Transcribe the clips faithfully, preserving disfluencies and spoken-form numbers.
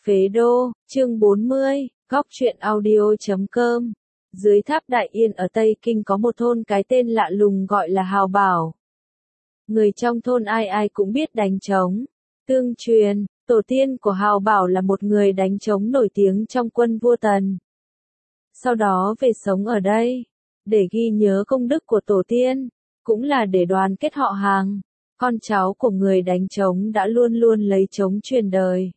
Phế Đô, chương bốn mươi, góc truyện audio chấm com. Dưới tháp Đại Yên ở Tây Kinh có một thôn cái tên lạ lùng gọi là Hào Bảo. Người trong thôn ai ai cũng biết đánh trống. Tương truyền, tổ tiên của Hào Bảo là một người đánh trống nổi tiếng trong quân vua Tần. Sau đó về sống ở đây, để ghi nhớ công đức của tổ tiên, cũng là để đoàn kết họ hàng. Con cháu của người đánh trống đã luôn luôn lấy trống truyền đời.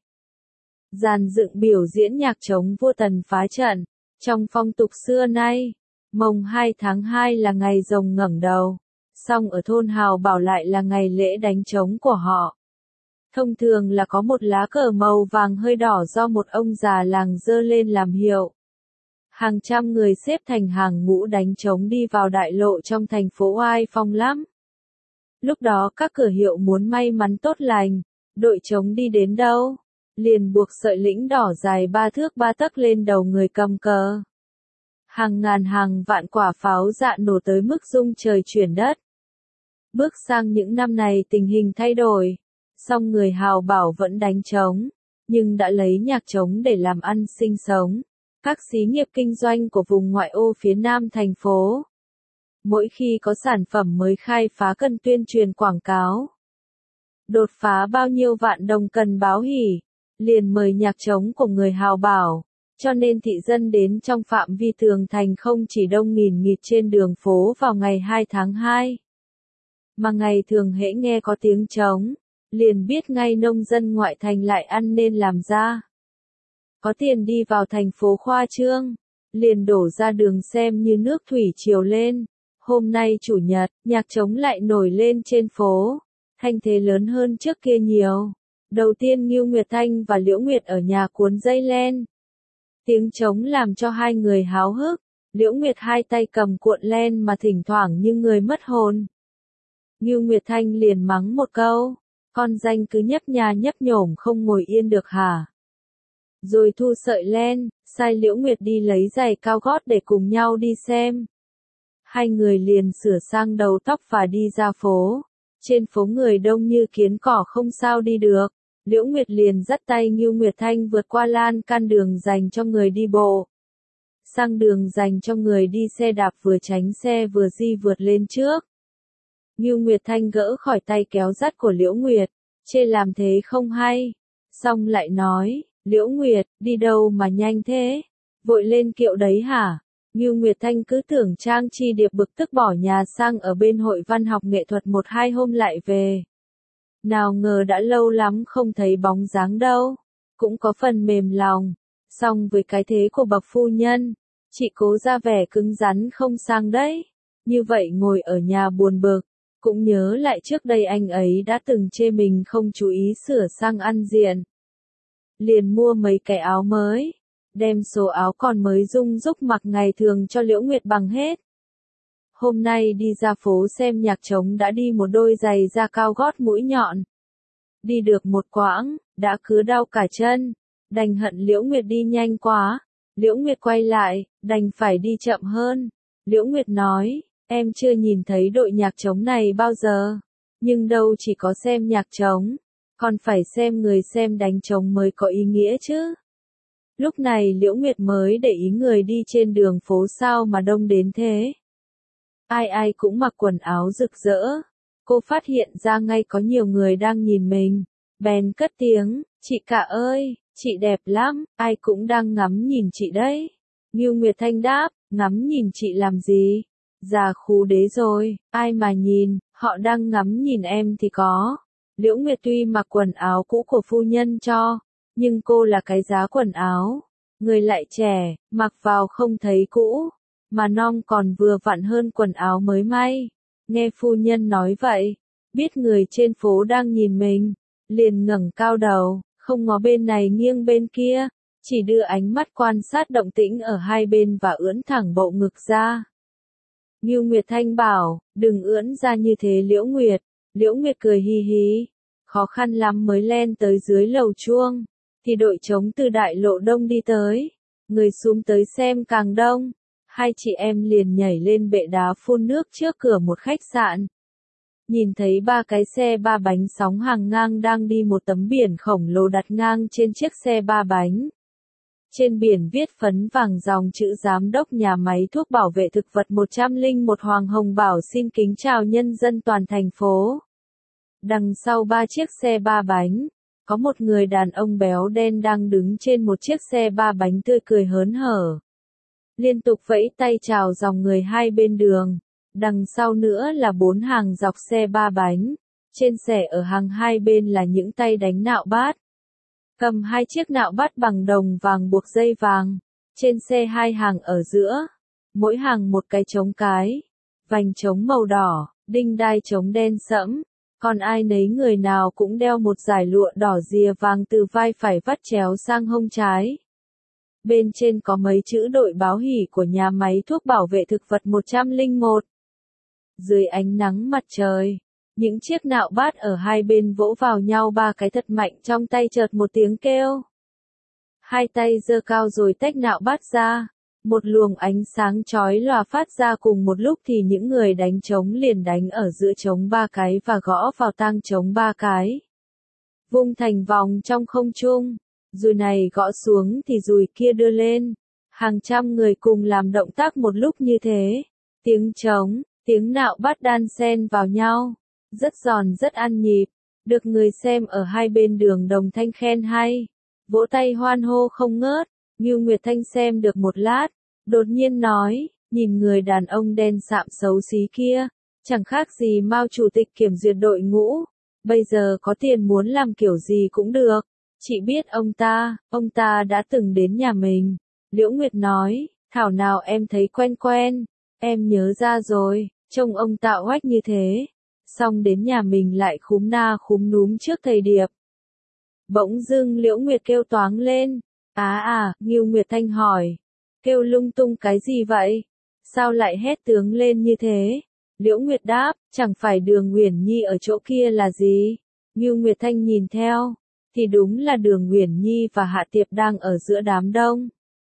Dàn dựng biểu diễn nhạc trống vua Tần phá trận. Trong phong tục xưa nay, mồng hai tháng hai là ngày rồng ngẩng đầu, song ở thôn Hào Bảo lại là ngày lễ đánh trống của họ. Thông thường là có một lá cờ màu vàng hơi đỏ do một ông già làng giơ lên làm hiệu. Hàng trăm người xếp thành hàng ngũ đánh trống đi vào đại lộ trong thành phố oai phong lắm. Lúc đó các cửa hiệu muốn may mắn tốt lành, đội trống đi đến đâu, liền buộc sợi lĩnh đỏ dài ba thước ba tấc lên đầu người cầm cờ. Hàng ngàn hàng vạn quả pháo dạ nổ tới mức rung trời chuyển đất. Bước sang những năm này tình hình thay đổi, song người Hào Bảo vẫn đánh trống, nhưng đã lấy nhạc trống để làm ăn sinh sống. Các xí nghiệp kinh doanh của vùng ngoại ô phía nam thành phố, mỗi khi có sản phẩm mới khai phá cần tuyên truyền quảng cáo. Đột phá bao nhiêu vạn đồng cần báo hỉ, liền mời nhạc trống của người Hào Bảo, cho nên thị dân đến trong phạm vi tường thành không chỉ đông nghìn nghịt trên đường phố vào ngày hai tháng hai. Mà ngày thường hễ nghe có tiếng trống, liền biết ngay nông dân ngoại thành lại ăn nên làm ra. Có tiền đi vào thành phố khoa trương, liền đổ ra đường xem như nước thủy triều lên. Hôm nay chủ nhật, nhạc trống lại nổi lên trên phố, thanh thế lớn hơn trước kia nhiều. Đầu tiên Ngưu Nguyệt Thanh và Liễu Nguyệt ở nhà cuốn dây len. Tiếng trống làm cho hai người háo hức, Liễu Nguyệt hai tay cầm cuộn len mà thỉnh thoảng như người mất hồn. Ngưu Nguyệt Thanh liền mắng một câu, con danh cứ nhấp nhà nhấp nhổm không ngồi yên được hả? Rồi thu sợi len, sai Liễu Nguyệt đi lấy giày cao gót để cùng nhau đi xem. Hai người liền sửa sang đầu tóc và đi ra phố. Trên phố người đông như kiến cỏ không sao đi được. Liễu Nguyệt liền dắt tay Ngưu Nguyệt Thanh vượt qua lan can đường dành cho người đi bộ, sang đường dành cho người đi xe đạp, vừa tránh xe vừa di vượt lên trước. Ngưu Nguyệt Thanh gỡ khỏi tay kéo dắt của Liễu Nguyệt, chê làm thế không hay, xong lại nói, Liễu Nguyệt, đi đâu mà nhanh thế, vội lên kiệu đấy hả? Ngưu Nguyệt Thanh cứ tưởng Trang Chi Điệp bực tức bỏ nhà sang ở bên hội văn học nghệ thuật một hai hôm lại về. Nào ngờ đã lâu lắm không thấy bóng dáng đâu, cũng có phần mềm lòng, song với cái thế của bậc phu nhân, chị cố ra vẻ cứng rắn không sang đấy, như vậy ngồi ở nhà buồn bực, cũng nhớ lại trước đây anh ấy đã từng chê mình không chú ý sửa sang ăn diện. Liền mua mấy cái áo mới, đem số áo còn mới rung rúc mặc ngày thường cho Liễu Nguyệt bằng hết. Hôm nay đi ra phố xem nhạc trống đã đi một đôi giày da cao gót mũi nhọn. Đi được một quãng, đã cứ đau cả chân, đành hận Liễu Nguyệt đi nhanh quá. Liễu Nguyệt quay lại, đành phải đi chậm hơn. Liễu Nguyệt nói, em chưa nhìn thấy đội nhạc trống này bao giờ, nhưng đâu chỉ có xem nhạc trống, còn phải xem người xem đánh trống mới có ý nghĩa chứ. Lúc này Liễu Nguyệt mới để ý người đi trên đường phố sao mà đông đến thế. Ai ai cũng mặc quần áo rực rỡ. Cô phát hiện ra ngay có nhiều người đang nhìn mình, bèn cất tiếng, chị cả ơi, chị đẹp lắm, ai cũng đang ngắm nhìn chị đấy. Ngưu Nguyệt Thanh đáp, ngắm nhìn chị làm gì? Già khú đế rồi, ai mà nhìn, họ đang ngắm nhìn em thì có. Liễu Nguyệt tuy mặc quần áo cũ của phu nhân cho, nhưng cô là cái giá quần áo, người lại trẻ, mặc vào không thấy cũ, mà non còn vừa vặn hơn quần áo mới may. Nghe phu nhân nói vậy, biết người trên phố đang nhìn mình, liền ngẩng cao đầu, không ngó bên này nghiêng bên kia, chỉ đưa ánh mắt quan sát động tĩnh ở hai bên và ưỡn thẳng bộ ngực ra. Ngưu Nguyệt Thanh bảo, đừng ưỡn ra như thế Liễu Nguyệt. Liễu Nguyệt cười hi hi, khó khăn lắm mới len tới dưới lầu chuông, thì đội trống từ đại lộ đông đi tới, người xuống tới xem càng đông. Hai chị em liền nhảy lên bệ đá phun nước trước cửa một khách sạn. nhìn thấy ba cái xe ba bánh sóng hàng ngang đang đi một tấm biển khổng lồ đặt ngang trên chiếc xe ba bánh. Trên biển viết phấn vàng dòng chữ Giám đốc nhà máy thuốc bảo vệ thực vật một trăm lẻ một Hoàng Hồng Bảo xin kính chào nhân dân toàn thành phố. Đằng sau ba chiếc xe ba bánh, có một người đàn ông béo đen đang đứng trên một chiếc xe ba bánh tươi cười hớn hở. Liên tục vẫy tay chào dòng người hai bên đường. Đằng sau nữa là bốn hàng dọc xe ba bánh. Trên xe ở hàng hai bên là những tay đánh nạo bát. Cầm hai chiếc nạo bát bằng đồng vàng buộc dây vàng. Trên xe hai hàng ở giữa. Mỗi hàng một cái trống cái. Vành trống màu đỏ, đinh đai trống đen sẫm. Còn ai nấy người nào cũng đeo một dải lụa đỏ rìa vàng từ vai phải vắt chéo sang hông trái. Bên trên có mấy chữ đội báo hỉ của nhà máy thuốc bảo vệ thực vật một trăm lẻ một. Dưới ánh nắng mặt trời, những chiếc nạo bát ở hai bên vỗ vào nhau ba cái thật mạnh trong tay chợt một tiếng kêu. Hai tay giơ cao rồi tách nạo bát ra. Một luồng ánh sáng chói lòa phát ra cùng một lúc thì những người đánh trống liền đánh ở giữa trống ba cái và gõ vào tang trống ba cái. Vung thành vòng trong không trung, dùi này gõ xuống thì dùi kia đưa lên. Hàng trăm người cùng làm động tác một lúc như thế. Tiếng trống, tiếng nạo bát đan xen vào nhau, rất giòn rất ăn nhịp, được người xem ở hai bên đường đồng thanh khen hay, vỗ tay hoan hô không ngớt. Ngưu Nguyệt Thanh xem được một lát, đột nhiên nói, nhìn người đàn ông đen sạm xấu xí kia, chẳng khác gì Mao chủ tịch kiểm duyệt đội ngũ, bây giờ có tiền muốn làm kiểu gì cũng được. Chị biết ông ta, ông ta đã từng đến nhà mình. Liễu Nguyệt nói, thảo nào em thấy quen quen, em nhớ ra rồi, trông ông tạo oách như thế, xong đến nhà mình lại khúm na khúm núm trước thầy Điệp. Bỗng dưng Liễu Nguyệt kêu toáng lên. Á à, Ngưu Nguyệt Thanh hỏi. Kêu lung tung cái gì vậy? Sao lại hét tướng lên như thế? Liễu Nguyệt đáp, chẳng phải Đường Uyển Nhi ở chỗ kia là gì? Ngưu Nguyệt Thanh nhìn theo, thì đúng là Đường Uyển Nhi và Hạ Tiệp đang ở giữa đám đông.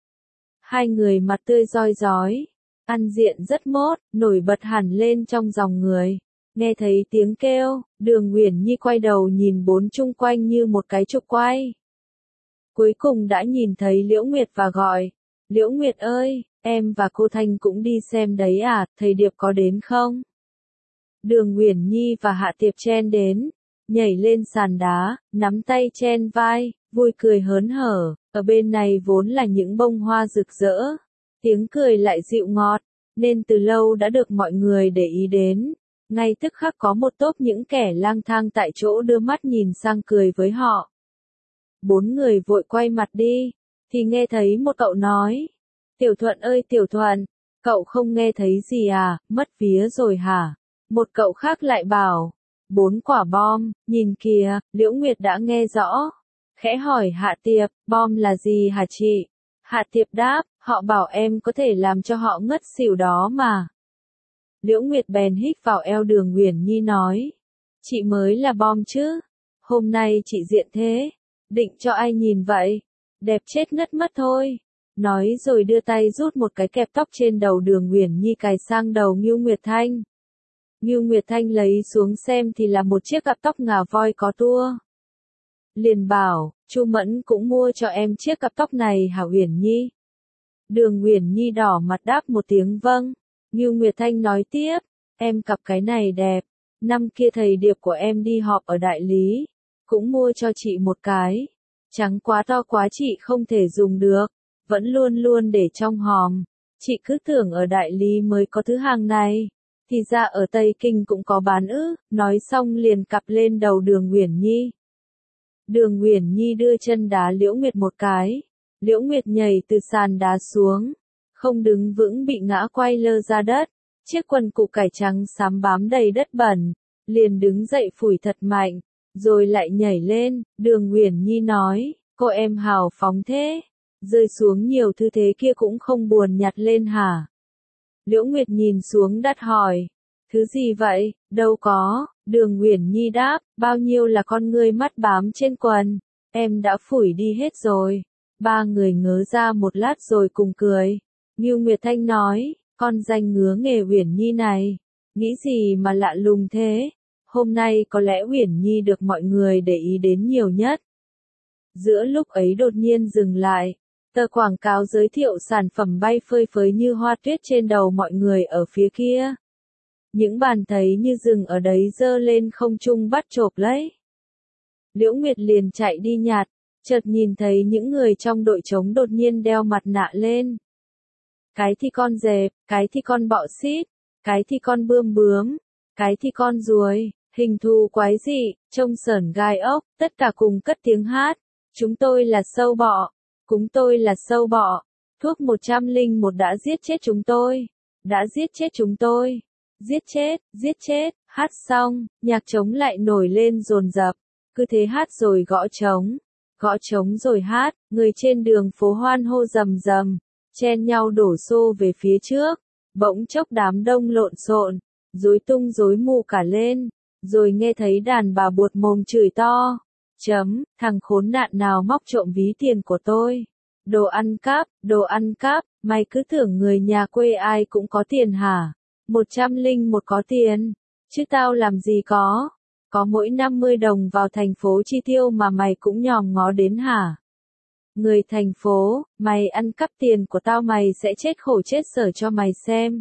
Hai người mặt tươi roi rói, ăn diện rất mốt, nổi bật hẳn lên trong dòng người. Nghe thấy tiếng kêu, Đường Uyển Nhi quay đầu nhìn bốn chung quanh như một cái trục quay. Cuối cùng đã nhìn thấy Liễu Nguyệt và gọi, Liễu Nguyệt ơi, em và cô Thanh cũng đi xem đấy à, thầy Điệp có đến không? Đường Uyển Nhi và Hạ Tiệp chen đến, nhảy lên sàn đá, nắm tay chen vai, vui cười hớn hở, ở bên này vốn là những bông hoa rực rỡ, tiếng cười lại dịu ngọt, nên từ lâu đã được mọi người để ý đến. Ngay tức khắc có một tốp những kẻ lang thang tại chỗ đưa mắt nhìn sang cười với họ. Bốn người vội quay mặt đi, thì nghe thấy một cậu nói, Tiểu Thuận ơi Tiểu Thuận, cậu không nghe thấy gì à, mất vía rồi hả? Một cậu khác lại bảo, bốn quả bom, nhìn kìa, Liễu Nguyệt đã nghe rõ. Khẽ hỏi Hạ Tiệp, bom là gì hả chị? Hạ Tiệp đáp, họ bảo em có thể làm cho họ ngất xỉu đó mà. Liễu Nguyệt bèn hít vào eo Đường Uyển Nhi nói, chị mới là bom chứ, hôm nay chị diện thế, định cho ai nhìn vậy, đẹp chết ngất mất thôi. Nói rồi đưa tay rút một cái kẹp tóc trên đầu Đường Uyển Nhi cài sang đầu Ngưu Nguyệt Thanh. Ngưu Nguyệt Thanh lấy xuống xem thì là một chiếc cặp tóc ngà voi có tua. Liền bảo, Chu Mẫn cũng mua cho em chiếc cặp tóc này hả Uyển Nhi? Đường Uyển Nhi đỏ mặt đáp một tiếng vâng. Ngưu Nguyệt Thanh nói tiếp, em cặp cái này đẹp, năm kia thầy Điệp của em đi họp ở đại lý, cũng mua cho chị một cái, trắng quá to quá chị không thể dùng được, vẫn luôn luôn để trong hòm, chị cứ tưởng ở đại lý mới có thứ hàng này, thì ra ở Tây Kinh cũng có bán ư, nói xong liền cặp lên đầu Đường Uyển Nhi. Đường Uyển Nhi đưa chân đá Liễu Nguyệt một cái, Liễu Nguyệt nhảy từ sàn đá xuống. Không đứng vững bị ngã quay lơ ra đất, chiếc quần cục cải trắng xám bám đầy đất bẩn, liền đứng dậy phủi thật mạnh, rồi lại nhảy lên. Đường Uyển Nhi nói, cô em hào phóng thế, rơi xuống nhiều thứ thế kia cũng không buồn nhặt lên hả? Liễu Nguyệt nhìn xuống đất hỏi, thứ gì vậy, đâu có, Đường Uyển Nhi đáp, bao nhiêu là con ngươi mắt bám trên quần, em đã phủi đi hết rồi. Ba người ngớ ra một lát rồi cùng cười. Ngưu Nguyệt Thanh nói, con danh ngứa nghề Uyển Nhi này, nghĩ gì mà lạ lùng thế, Hôm nay có lẽ Uyển Nhi được mọi người để ý đến nhiều nhất. Giữa lúc ấy đột nhiên dừng lại, tờ quảng cáo giới thiệu sản phẩm bay phơi phới như hoa tuyết trên đầu mọi người ở phía kia. Những bàn thấy như rừng ở đấy giơ lên không trung bắt chộp lấy. Liễu Nguyệt liền chạy đi nhặt, chợt nhìn thấy những người trong đội trống đột nhiên đeo mặt nạ lên. Cái thì con dẹp, cái thì con bọ xít, cái thì con bươm bướm, cái thì con ruồi, hình thù quái dị, trông sởn gai ốc, tất cả cùng cất tiếng hát. Chúng tôi là sâu bọ, chúng tôi là sâu bọ, thuốc một trăm linh một đã giết chết chúng tôi, đã giết chết chúng tôi, giết chết, giết chết, hát xong, nhạc trống lại nổi lên dồn dập, cứ thế hát rồi gõ trống, gõ trống rồi hát, người trên đường phố hoan hô rầm rầm, chen nhau đổ xô về phía trước, bỗng chốc đám đông lộn xộn, rối tung rối mù cả lên, rồi nghe thấy đàn bà buột mồm chửi to. Chấm, thằng khốn nạn nào móc trộm ví tiền của tôi. Đồ ăn cắp, đồ ăn cắp, mày cứ tưởng người nhà quê ai cũng có tiền hả? Một trăm linh một có tiền, chứ tao làm gì có. Có mỗi năm mươi đồng vào thành phố chi tiêu mà mày cũng nhòm ngó đến hả? Người thành phố, mày ăn cắp tiền của tao mày sẽ chết khổ chết sở cho mày xem.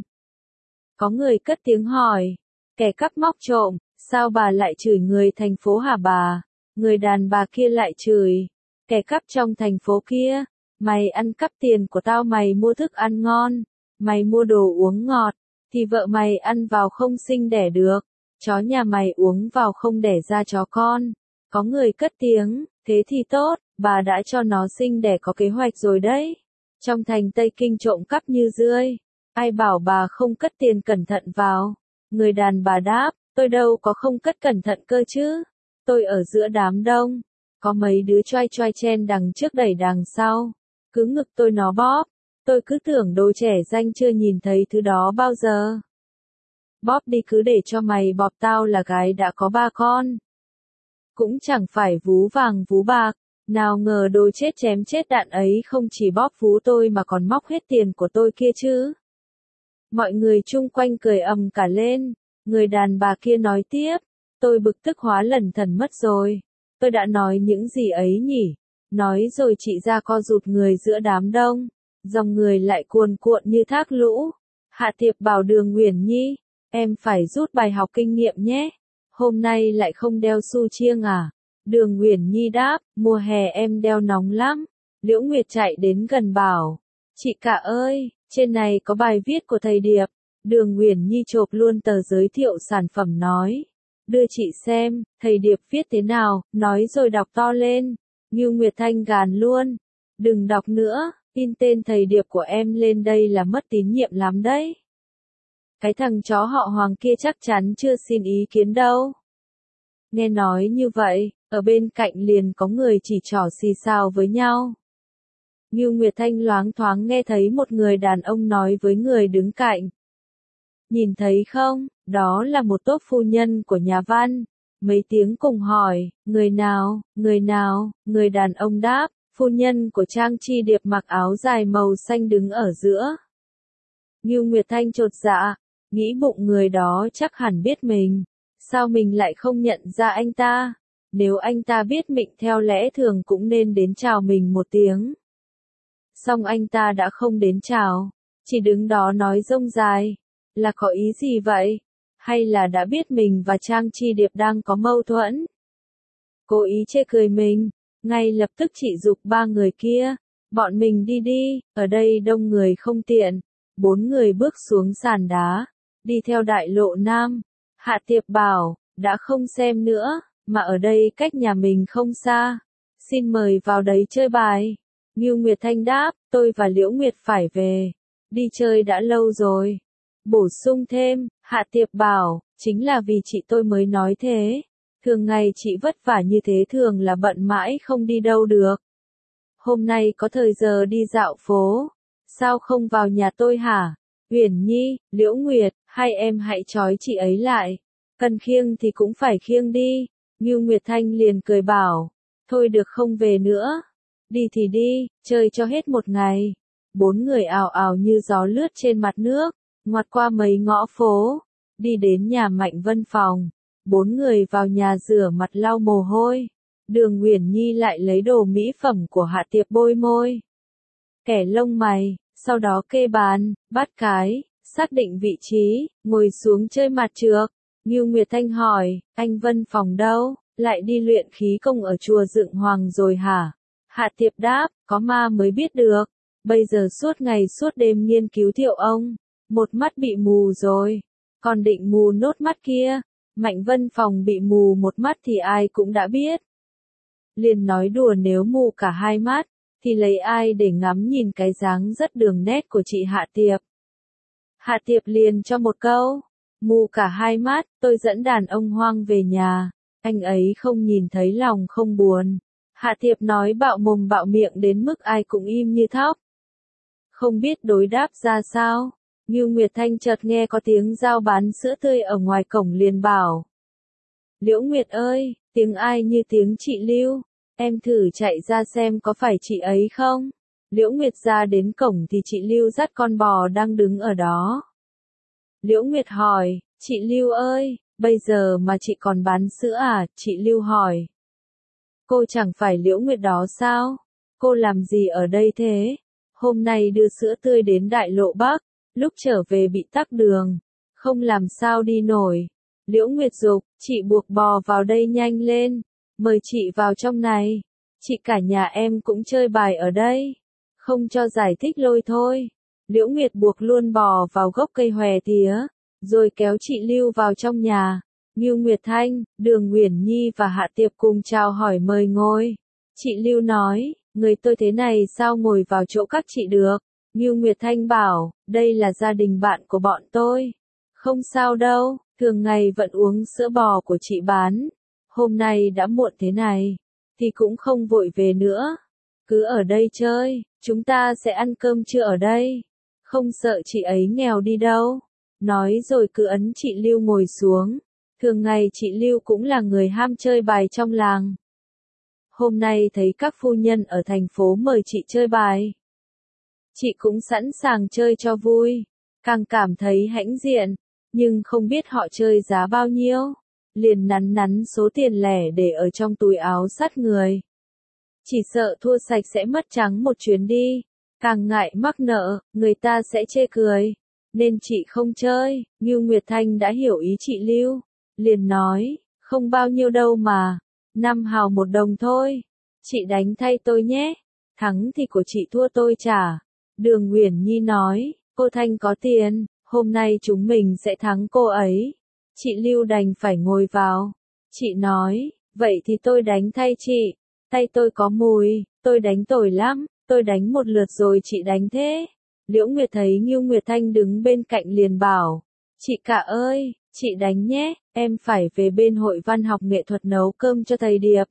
Có người cất tiếng hỏi, kẻ cắp móc trộm, sao bà lại chửi người thành phố hả bà? Người đàn bà kia lại chửi, kẻ cắp trong thành phố kia, mày ăn cắp tiền của tao mày mua thức ăn ngon, mày mua đồ uống ngọt, thì vợ mày ăn vào không sinh đẻ được, chó nhà mày uống vào không đẻ ra chó con. Có người cất tiếng, thế thì tốt, bà đã cho nó sinh đẻ có kế hoạch rồi đấy. Trong thành Tây Kinh trộm cắp như rươi, ai bảo bà không cất tiền cẩn thận vào. Người đàn bà đáp, tôi đâu có không cất cẩn thận cơ chứ. Tôi ở giữa đám đông, có mấy đứa choai choai chen đằng trước đẩy đằng sau, cứ ngực tôi nó bóp, tôi cứ tưởng đồ trẻ danh chưa nhìn thấy thứ đó bao giờ. Bóp đi cứ để cho mày bóp tao là gái đã có ba con. Cũng chẳng phải vú vàng vú bạc, nào ngờ đồ chết chém chết đạn ấy không chỉ bóp vú tôi mà còn móc hết tiền của tôi kia chứ. Mọi người chung quanh cười ầm cả lên, người đàn bà kia nói tiếp. Tôi bực tức hóa lẩn thần mất rồi. Tôi đã nói những gì ấy nhỉ? Nói rồi chị ra co rụt người giữa đám đông. Dòng người lại cuồn cuộn như thác lũ. Hạ Tiệp bảo Đường Uyển Nhi, em phải rút bài học kinh nghiệm nhé. Hôm nay lại không đeo su chiêng à? Đường Uyển Nhi đáp, mùa hè em đeo nóng lắm. Liễu Nguyệt chạy đến gần bảo, chị cả ơi, trên này có bài viết của thầy Điệp. Đường Uyển Nhi chộp luôn tờ giới thiệu sản phẩm nói. Đưa chị xem, thầy Điệp viết thế nào, nói rồi đọc to lên. Ngưu Nguyệt Thanh gàn luôn. Đừng đọc nữa, in tên thầy Điệp của em lên đây là mất tín nhiệm lắm đấy. Cái thằng chó họ Hoàng kia chắc chắn chưa xin ý kiến đâu. Nghe nói như vậy, ở bên cạnh liền có người chỉ trỏ xì xào với nhau. Ngưu Nguyệt Thanh loáng thoáng nghe thấy một người đàn ông nói với người đứng cạnh. Nhìn thấy không, đó là một tốp phu nhân của nhà văn. Mấy tiếng cùng hỏi, người nào, người nào, người đàn ông đáp, phu nhân của Trang Chi Điệp mặc áo dài màu xanh đứng ở giữa. Ngưu Nguyệt Thanh chột dạ, nghĩ bụng người đó chắc hẳn biết mình. Sao mình lại không nhận ra anh ta? Nếu anh ta biết mình theo lẽ thường cũng nên đến chào mình một tiếng. Xong anh ta đã không đến chào, chỉ đứng đó nói rông dài. Là có ý gì vậy? Hay là đã biết mình và Trang Chi Điệp đang có mâu thuẫn? Cố ý chê cười mình, ngay lập tức chị giục ba người kia, bọn mình đi đi, ở đây đông người không tiện. Bốn người bước xuống sàn đá, đi theo đại lộ Nam. Hạ Tiệp bảo, đã không xem nữa, mà ở đây cách nhà mình không xa. Xin mời vào đấy chơi bài. Ngưu Nguyệt Thanh đáp, tôi và Liễu Nguyệt phải về. Đi chơi đã lâu rồi. Bổ sung thêm, Hạ Tiệp bảo, chính là vì chị tôi mới nói thế. Thường ngày chị vất vả như thế thường là bận mãi không đi đâu được. Hôm nay có thời giờ đi dạo phố. Sao không vào nhà tôi hả? Uyển Nhi, Liễu Nguyệt, hai em hãy trói chị ấy lại. Cần khiêng thì cũng phải khiêng đi. Ngưu Nguyệt Thanh liền cười bảo, thôi được không về nữa. Đi thì đi, chơi cho hết một ngày. Bốn người ào ào như gió lướt trên mặt nước, ngoặt qua mấy ngõ phố, đi đến nhà Mạnh Vân phòng. Bốn người vào nhà rửa mặt lau mồ hôi. Đường Uyển Nhi lại lấy đồ mỹ phẩm của Hạ Tiệp bôi môi, kẻ lông mày, sau đó kê bàn, bát cái, xác định vị trí, ngồi xuống chơi mặt trược. Ngưu Nguyệt Thanh hỏi, anh Vân Phòng đâu, lại đi luyện khí công ở chùa Dựng Hoàng rồi hả? Hạ Tiệp đáp, có ma mới biết được, bây giờ suốt ngày suốt đêm nghiên cứu Thiệu ông, một mắt bị mù rồi, còn định mù nốt mắt kia. Mạnh Vân Phòng bị mù một mắt thì ai cũng đã biết. Liền nói đùa nếu mù cả hai mắt, thì lấy ai để ngắm nhìn cái dáng rất đường nét của chị Hạ Tiệp. Hạ Tiệp liền cho một câu, mù cả hai mắt, tôi dẫn đàn ông hoang về nhà, anh ấy không nhìn thấy lòng không buồn. Hạ Tiệp nói bạo mồm bạo miệng đến mức ai cũng im như thóc. Không biết đối đáp ra sao, Ngưu Nguyệt Thanh chợt nghe có tiếng giao bán sữa tươi ở ngoài cổng liền bảo. Liễu Nguyệt ơi, tiếng ai như tiếng chị Lưu, em thử chạy ra xem có phải chị ấy không? Liễu Nguyệt ra đến cổng thì chị Lưu dắt con bò đang đứng ở đó. Liễu Nguyệt hỏi, chị Lưu ơi, bây giờ mà chị còn bán sữa à? Chị Lưu hỏi. Cô chẳng phải Liễu Nguyệt đó sao? Cô làm gì ở đây thế? Hôm nay đưa sữa tươi đến Đại Lộ Bắc, lúc trở về bị tắc đường, không làm sao đi nổi. Liễu Nguyệt dục, chị buộc bò vào đây nhanh lên, mời chị vào trong này. Chị cả nhà em cũng chơi bài ở đây, không cho giải thích lôi thôi. Liễu Nguyệt buộc luôn bò vào gốc cây hòe tía, rồi kéo chị Lưu vào trong nhà. Ngưu Nguyệt Thanh, Đường Uyển Nhi và Hạ Tiệp cùng chào hỏi mời ngồi. Chị Lưu nói, người tôi thế này sao ngồi vào chỗ các chị được? Ngưu Nguyệt Thanh bảo, đây là gia đình bạn của bọn tôi. Không sao đâu, thường ngày vẫn uống sữa bò của chị bán. Hôm nay đã muộn thế này, thì cũng không vội về nữa. Cứ ở đây chơi, chúng ta sẽ ăn cơm trưa ở đây. Không sợ chị ấy nghèo đi đâu. Nói rồi cứ ấn chị Lưu ngồi xuống. Thường ngày chị Lưu cũng là người ham chơi bài trong làng. Hôm nay thấy các phu nhân ở thành phố mời chị chơi bài, chị cũng sẵn sàng chơi cho vui, càng cảm thấy hãnh diện, nhưng không biết họ chơi giá bao nhiêu, liền nắn nắn số tiền lẻ để ở trong túi áo sát người. Chỉ sợ thua sạch sẽ mất trắng một chuyến đi, càng ngại mắc nợ, người ta sẽ chê cười, nên chị không chơi. Ngưu Nguyệt Thanh đã hiểu ý chị Lưu, liền nói, không bao nhiêu đâu mà, năm hào một đồng thôi, chị đánh thay tôi nhé, thắng thì của chị thua tôi trả. Đường Uyển Nhi nói, cô Thanh có tiền, hôm nay chúng mình sẽ thắng cô ấy. Chị Lưu đành phải ngồi vào. Chị nói, vậy thì tôi đánh thay chị, tay tôi có mùi, tôi đánh tồi lắm, tôi đánh một lượt rồi chị đánh thế. Liễu Nguyệt thấy Ngưu Nguyệt Thanh đứng bên cạnh liền bảo, chị cả ơi, chị đánh nhé, em phải về bên hội văn học nghệ thuật nấu cơm cho thầy Điệp.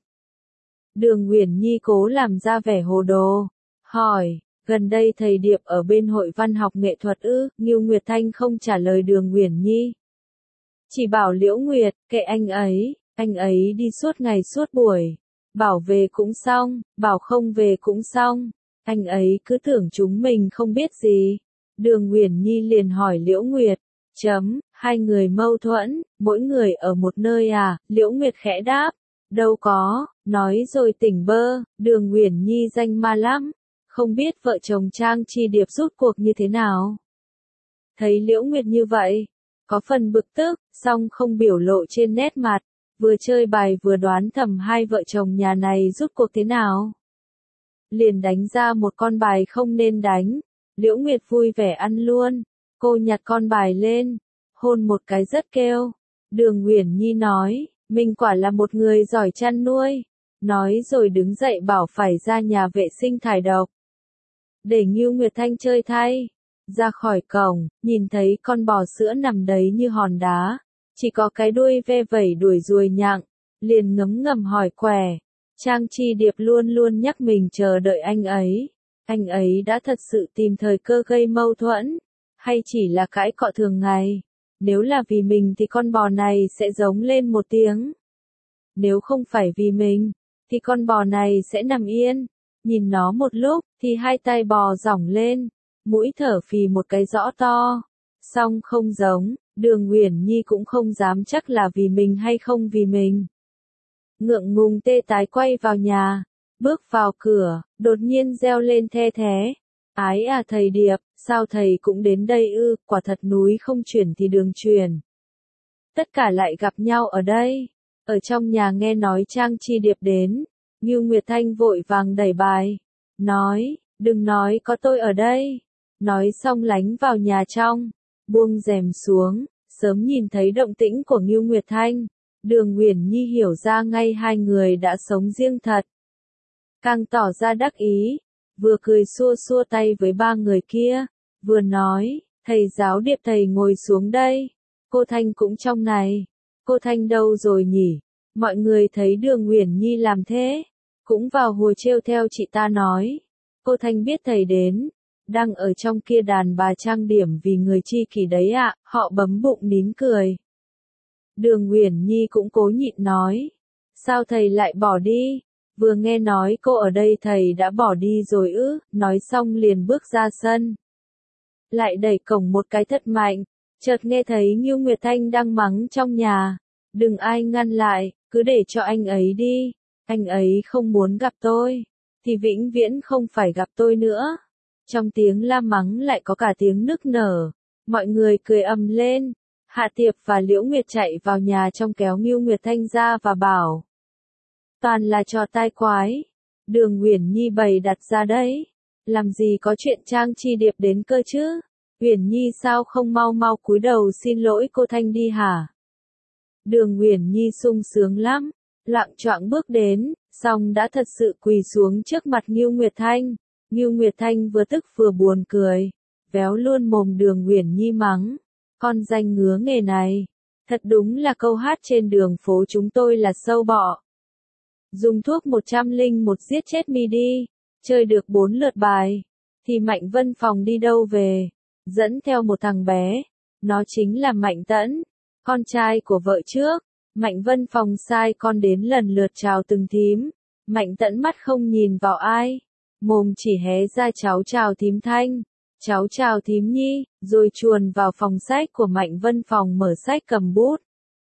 Đường Uyển Nhi cố làm ra vẻ hồ đồ, hỏi, gần đây thầy Điệp ở bên hội văn học nghệ thuật ư? Ngưu Nguyệt Thanh không trả lời Đường Uyển Nhi, chỉ bảo Liễu Nguyệt, kệ anh ấy, anh ấy đi suốt ngày suốt buổi, bảo về cũng xong, bảo không về cũng xong, anh ấy cứ tưởng chúng mình không biết gì. Đường Uyển Nhi liền hỏi Liễu Nguyệt, chấm, hai người mâu thuẫn, mỗi người ở một nơi à? Liễu Nguyệt khẽ đáp, đâu có, nói rồi tỉnh bơ. Đường Uyển Nhi danh ma lắm, không biết vợ chồng Trang Chi Điệp rút cuộc như thế nào. Thấy Liễu Nguyệt như vậy, có phần bực tức, song không biểu lộ trên nét mặt, vừa chơi bài vừa đoán thầm hai vợ chồng nhà này rút cuộc thế nào. Liền đánh ra một con bài không nên đánh. Liễu Nguyệt vui vẻ ăn luôn, cô nhặt con bài lên, hôn một cái rất kêu. Đường Uyển Nhi nói, mình quả là một người giỏi chăn nuôi, nói rồi đứng dậy bảo phải ra nhà vệ sinh thải độc, để Ngưu Nguyệt Thanh chơi thay. Ra khỏi cổng, nhìn thấy con bò sữa nằm đấy như hòn đá, chỉ có cái đuôi ve vẩy đuổi ruồi nhặng, liền ngấm ngầm hỏi quẻ. Trang Chi Điệp luôn luôn nhắc mình chờ đợi anh ấy, anh ấy đã thật sự tìm thời cơ gây mâu thuẫn, hay chỉ là cãi cọ thường ngày? Nếu là vì mình thì con bò này sẽ giống lên một tiếng. Nếu không phải vì mình, thì con bò này sẽ nằm yên, nhìn nó một lúc, thì hai tay bò giỏng lên, mũi thở phì một cái rõ to. Song không giống, Đường Uyển Nhi cũng không dám chắc là vì mình hay không vì mình. Ngượng ngùng tê tái quay vào nhà, bước vào cửa, đột nhiên reo lên the thé. Ái à thầy Điệp, sao thầy cũng đến đây ư, quả thật núi không chuyển thì đường chuyển. Tất cả lại gặp nhau ở đây. Ở trong nhà nghe nói Trang Chi Điệp đến, Ngưu Nguyệt Thanh vội vàng đẩy bài. Nói, đừng nói có tôi ở đây. Nói xong lánh vào nhà trong, buông rèm xuống, sớm nhìn thấy động tĩnh của Ngưu Nguyệt Thanh. Đường Uyển Nhi hiểu ra ngay hai người đã sống riêng thật. Càng tỏ ra đắc ý, vừa cười xua xua tay với ba người kia, vừa nói, thầy giáo Điệp thầy ngồi xuống đây, cô Thanh cũng trong này, cô Thanh đâu rồi nhỉ? Mọi người thấy Đường Uyển Nhi làm thế, cũng vào hùa trêu theo chị ta nói, cô Thanh biết thầy đến, đang ở trong kia đàn bà trang điểm vì người chi kỷ đấy ạ, họ bấm bụng nín cười. Đường Uyển Nhi cũng cố nhịn nói, sao thầy lại bỏ đi? Vừa nghe nói cô ở đây thầy đã bỏ đi rồi ư, nói xong liền bước ra sân. Lại đẩy cổng một cái thật mạnh, chợt nghe thấy Ngưu Nguyệt Thanh đang mắng trong nhà. Đừng ai ngăn lại, cứ để cho anh ấy đi, anh ấy không muốn gặp tôi, thì vĩnh viễn không phải gặp tôi nữa. Trong tiếng la mắng lại có cả tiếng nức nở, mọi người cười ầm lên. Hạ Tiệp và Liễu Nguyệt chạy vào nhà trong kéo Ngưu Nguyệt Thanh ra và bảo. Toàn là trò tai quái. Đường Uyển Nhi bày đặt ra đấy. Làm gì có chuyện Trang Chi Điệp đến cơ chứ? Uyển Nhi sao không mau mau cúi đầu xin lỗi cô Thanh đi hả? Đường Uyển Nhi sung sướng lắm. Loạng choạng bước đến, xong đã thật sự quỳ xuống trước mặt Ngưu Nguyệt Thanh. Ngưu Nguyệt Thanh vừa tức vừa buồn cười. Véo luôn mồm Đường Uyển Nhi mắng. Con danh ngứa nghề này. Thật đúng là câu hát trên đường phố chúng tôi là sâu bọ. Dùng thuốc một trăm lẻ một giết chết mi đi. Chơi được bốn lượt bài. Thì Mạnh Vân Phòng đi đâu về. Dẫn theo một thằng bé. Nó chính là Mạnh Tẫn. Con trai của vợ trước. Mạnh Vân Phòng sai con đến lần lượt chào từng thím. Mạnh Tẫn mắt không nhìn vào ai. Mồm chỉ hé ra cháu chào thím Thanh. Cháu chào thím Nhi, rồi chuồn vào phòng sách của Mạnh Vân Phòng mở sách cầm bút.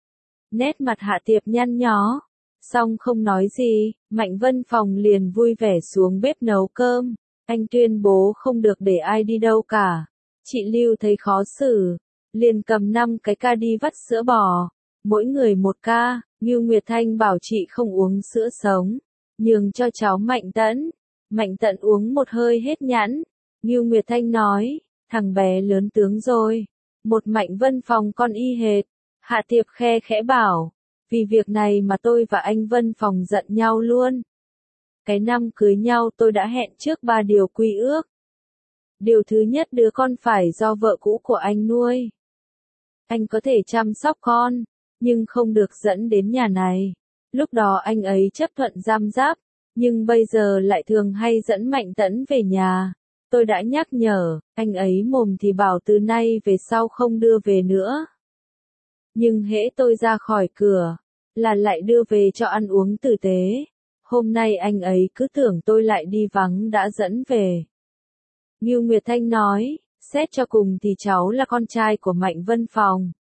Nét mặt Hạ Tiệp nhăn nhó. Xong không nói gì, Mạnh Vân Phòng liền vui vẻ xuống bếp nấu cơm. Anh tuyên bố không được để ai đi đâu cả. Chị Lưu thấy khó xử. Liền cầm năm cái ca đi vắt sữa bò. Mỗi người một ca, Ngưu Nguyệt Thanh bảo chị không uống sữa sống. Nhường cho cháu Mạnh Tẫn. Mạnh Tẫn uống một hơi hết nhãn. Ngưu Nguyệt Thanh nói, thằng bé lớn tướng rồi. Một Mạnh Vân Phòng con y hệt. Hạ Tiệp khe khẽ bảo, vì việc này mà tôi và anh Vân Phòng giận nhau luôn. Cái năm cưới nhau tôi đã hẹn trước ba điều quy ước. Điều thứ nhất đứa con phải do vợ cũ của anh nuôi. Anh có thể chăm sóc con, nhưng không được dẫn đến nhà này. Lúc đó anh ấy chấp thuận giam giáp, nhưng bây giờ lại thường hay dẫn Mạnh Tẫn về nhà. Tôi đã nhắc nhở, anh ấy mồm thì bảo từ nay về sau không đưa về nữa. Nhưng hễ tôi ra khỏi cửa, là lại đưa về cho ăn uống tử tế. Hôm nay anh ấy cứ tưởng tôi lại đi vắng đã dẫn về. Ngưu Nguyệt Thanh nói, xét cho cùng thì cháu là con trai của Mạnh Vân Phòng.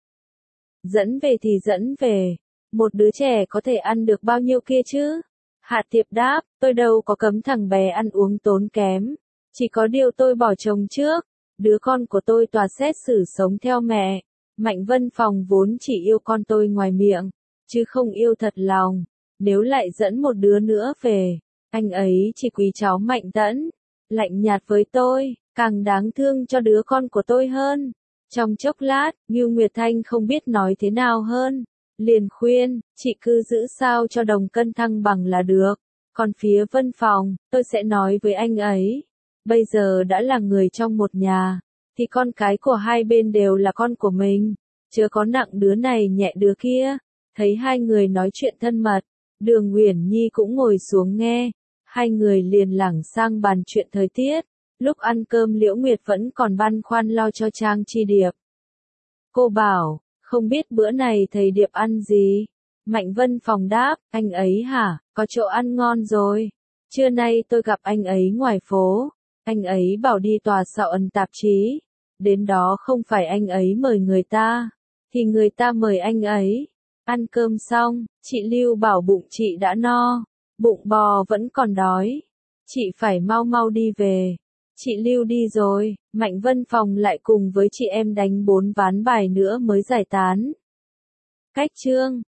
Dẫn về thì dẫn về, một đứa trẻ có thể ăn được bao nhiêu kia chứ? Hạ Tiệp đáp, tôi đâu có cấm thằng bé ăn uống tốn kém. Chỉ có điều tôi bỏ chồng trước, đứa con của tôi tòa xét xử sống theo mẹ. Mạnh Vân Phòng vốn chỉ yêu con tôi ngoài miệng, chứ không yêu thật lòng. Nếu lại dẫn một đứa nữa về, anh ấy chỉ quý cháu Mạnh Tẫn. Lạnh nhạt với tôi, càng đáng thương cho đứa con của tôi hơn. Trong chốc lát, Ngưu Nguyệt Thanh không biết nói thế nào hơn. Liền khuyên, chị cứ giữ sao cho đồng cân thăng bằng là được. Còn phía Vân Phòng, tôi sẽ nói với anh ấy. Bây giờ đã là người trong một nhà, thì con cái của hai bên đều là con của mình. Chớ có nặng đứa này nhẹ đứa kia. Thấy hai người nói chuyện thân mật, Đường Uyển Nhi cũng ngồi xuống nghe. Hai người liền lảng sang bàn chuyện thời tiết. Lúc ăn cơm Liễu Nguyệt vẫn còn băn khoăn lo cho Trang Chi Điệp. Cô bảo, không biết bữa này thầy Điệp ăn gì? Mạnh Vân Phòng đáp, anh ấy hả, có chỗ ăn ngon rồi. Trưa nay tôi gặp anh ấy ngoài phố. Anh ấy bảo đi tòa soạn tạp chí. Đến đó không phải anh ấy mời người ta, thì người ta mời anh ấy. Ăn cơm xong, chị Lưu bảo bụng chị đã no, bụng bò vẫn còn đói. Chị phải mau mau đi về. Chị Lưu đi rồi, Mạnh Vân Phòng lại cùng với chị em đánh bốn ván bài nữa mới giải tán. Cách chương